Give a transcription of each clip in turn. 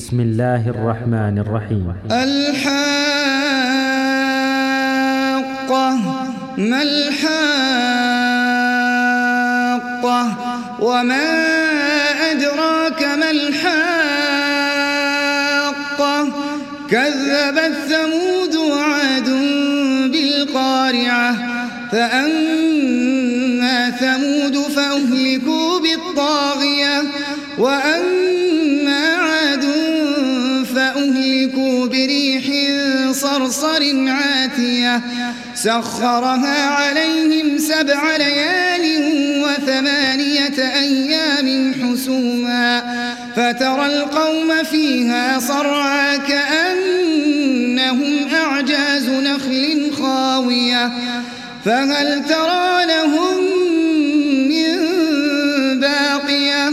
بسم الله الرحمن الرحيم. الحاقة ما الحاقة وما أدراك ما الحاقة كذبت ثمود وعاد بالقارعة فأما ثمود فأهلكوا بالطاغية وأما عاد فأهلكوا بريح صرصر عاتية سخرها عليهم 7 ليال و8 أيام حسوما فترى القوم فيها صرعى كأنهم أعجاز نخل خاوية فهل ترى لهم من باقية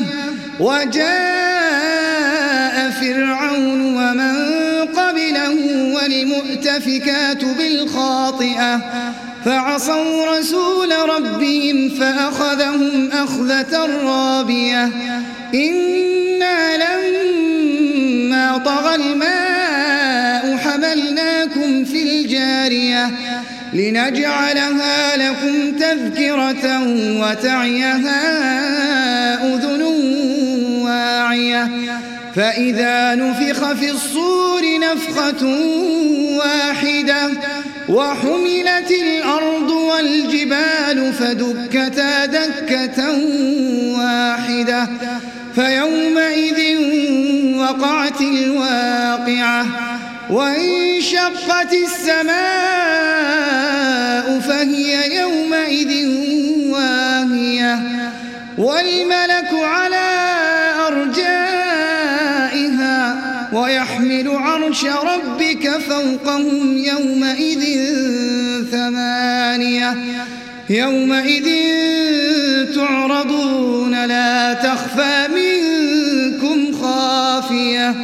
وجاء فرعون ومن قبله والمؤتفكات بالخاطئة فعصوا رسول ربهم فأخذهم أخذة رابية إنا لما طغى الماء حملناكم في الجارية لنجعلها لكم تذكرة وتعيها أذن واعية فإذا نفخ في الصور نفخة واحدة وحملت الأرض والجبال فدكتا دكة واحدة فيومئذ وقعت الواقعة وانشقت السماء فهي يومئذ واهية والملك على أرجائها ويحمل عرش ربك فوقهم يومئذ 8 يومئذ تعرضون لا تخفى منكم خافية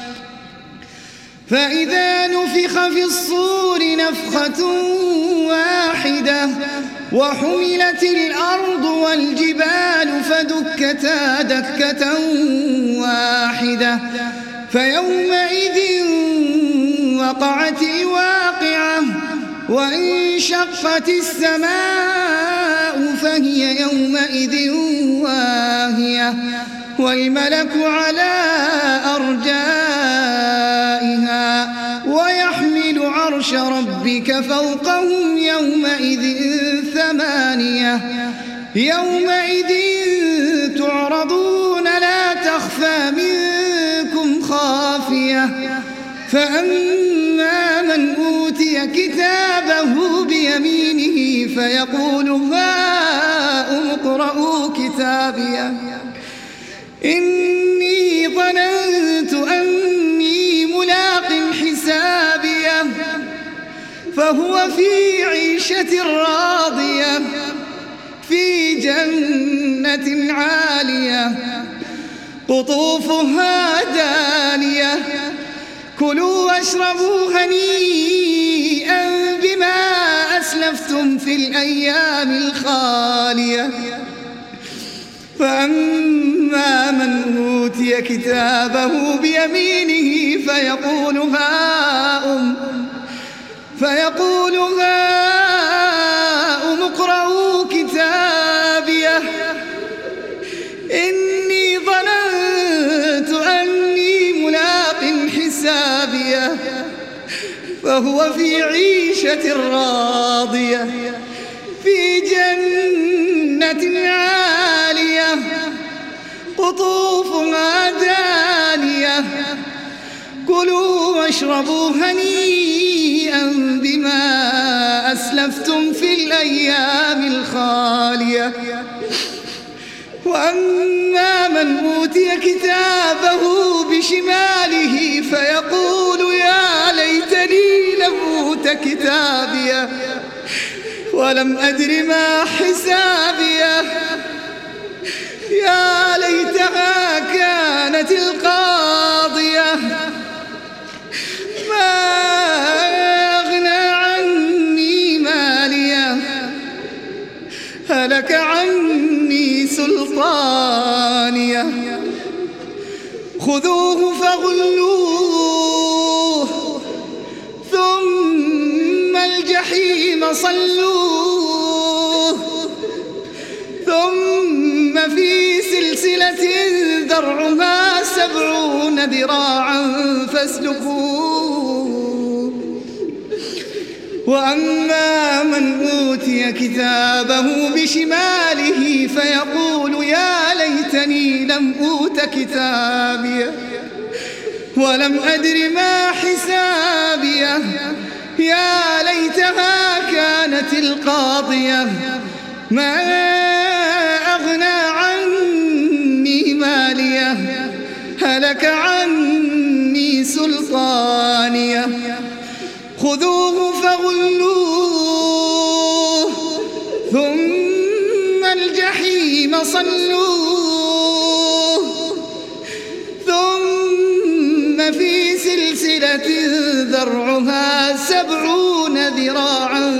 فإذا نفخ في الصور نفخة واحدة وحملت الأرض والجبال فدكتا دكة واحدة فيومئذ وقعت الواقعة وانشقت السماء فهي يومئذ واهية والملك على أرجائها ويحمل عرش ربك فوقهم يومئذ 8 يومئذ تعرضون لا تخفى منكم خافية فأما من أوتي كتابه بيمينه فيقول هاؤم اقرءوا كتابيه إني ظننت أني ملاق حسابيه فهو في عيشة راضية في جنة عالية قطوفها دانية كلوا واشربوا هنيئا بما أسلفتم في الأيام الخالية فأما من أوتي كتابه بيمينه فيقول هاؤم اقرءوا كتابيه إني ظننت أني ملاق حسابيه فهو في عيشة راضية في جنة عالية قطوفها دانية كلوا واشربوا هنيئا بما أسلفتم في الأيام الخالية وأما من أوتي كتابه بشماله فيقول يا ليتني لم أوت كتابيه ولم أدر ما حسابيه يا ليتها كانت القاضية ما أغنى عني ماليه هلك عني سلطانيه خذوه فغلوه سلسلة ذرعها 70 ذراعا فاسلكوه وأما من أوتي كتابه بشماله فيقول يا ليتني لم أوت كتابيه ولم أدر ما حسابيه يا ليتها كانت القاضية ما أغنى عني ماليه هلك عني سلطانيه خذوه فغلوه ثم الجحيم صلوه ثم في سلسلة ذرعها 70 ذراعا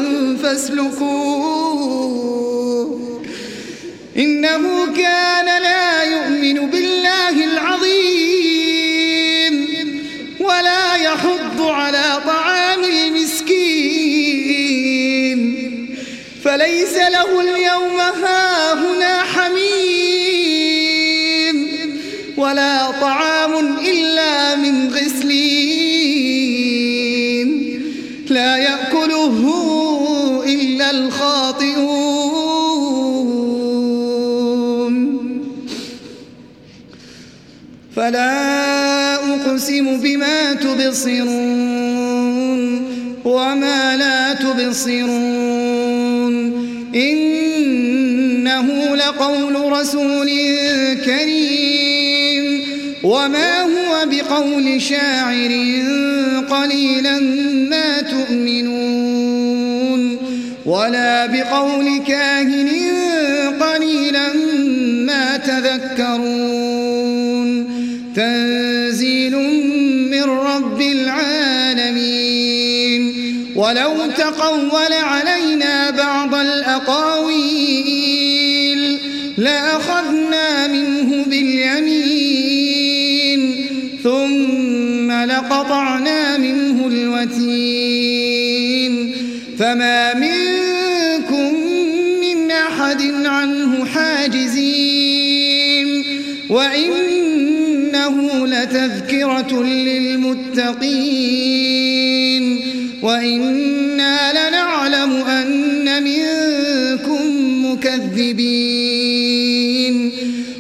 فاسلكوه إنه كان لا يؤمن بالله العظيم ولا يحض على طعام المسكين فليس له اليوم هاهنا حميم ولا طعام إلا من غسلين لا يأكله إلا الخاطئون فلا أقسم بما تبصرون وما لا تبصرون إنه لقول رسول كريم وما هو بقول شاعر قليلا ما تؤمنون ولا بقول كاهن قليلا ما تذكرون تنزيل من رب العالمين ولو تقول علينا بعض الأقاويل لأخذنا منه باليمين ثم لقطعنا منه الوتين فما منكم من أحد عنه حاجزين وإنه لتذكرة للمتقين وإنا لنعلم أن منكم مكذبين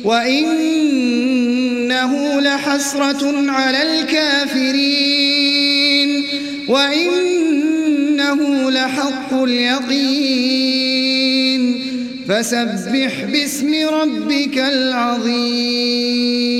وإنه لحسرة على الكافرين وإنه لحق اليقين فسبح باسم ربك العظيم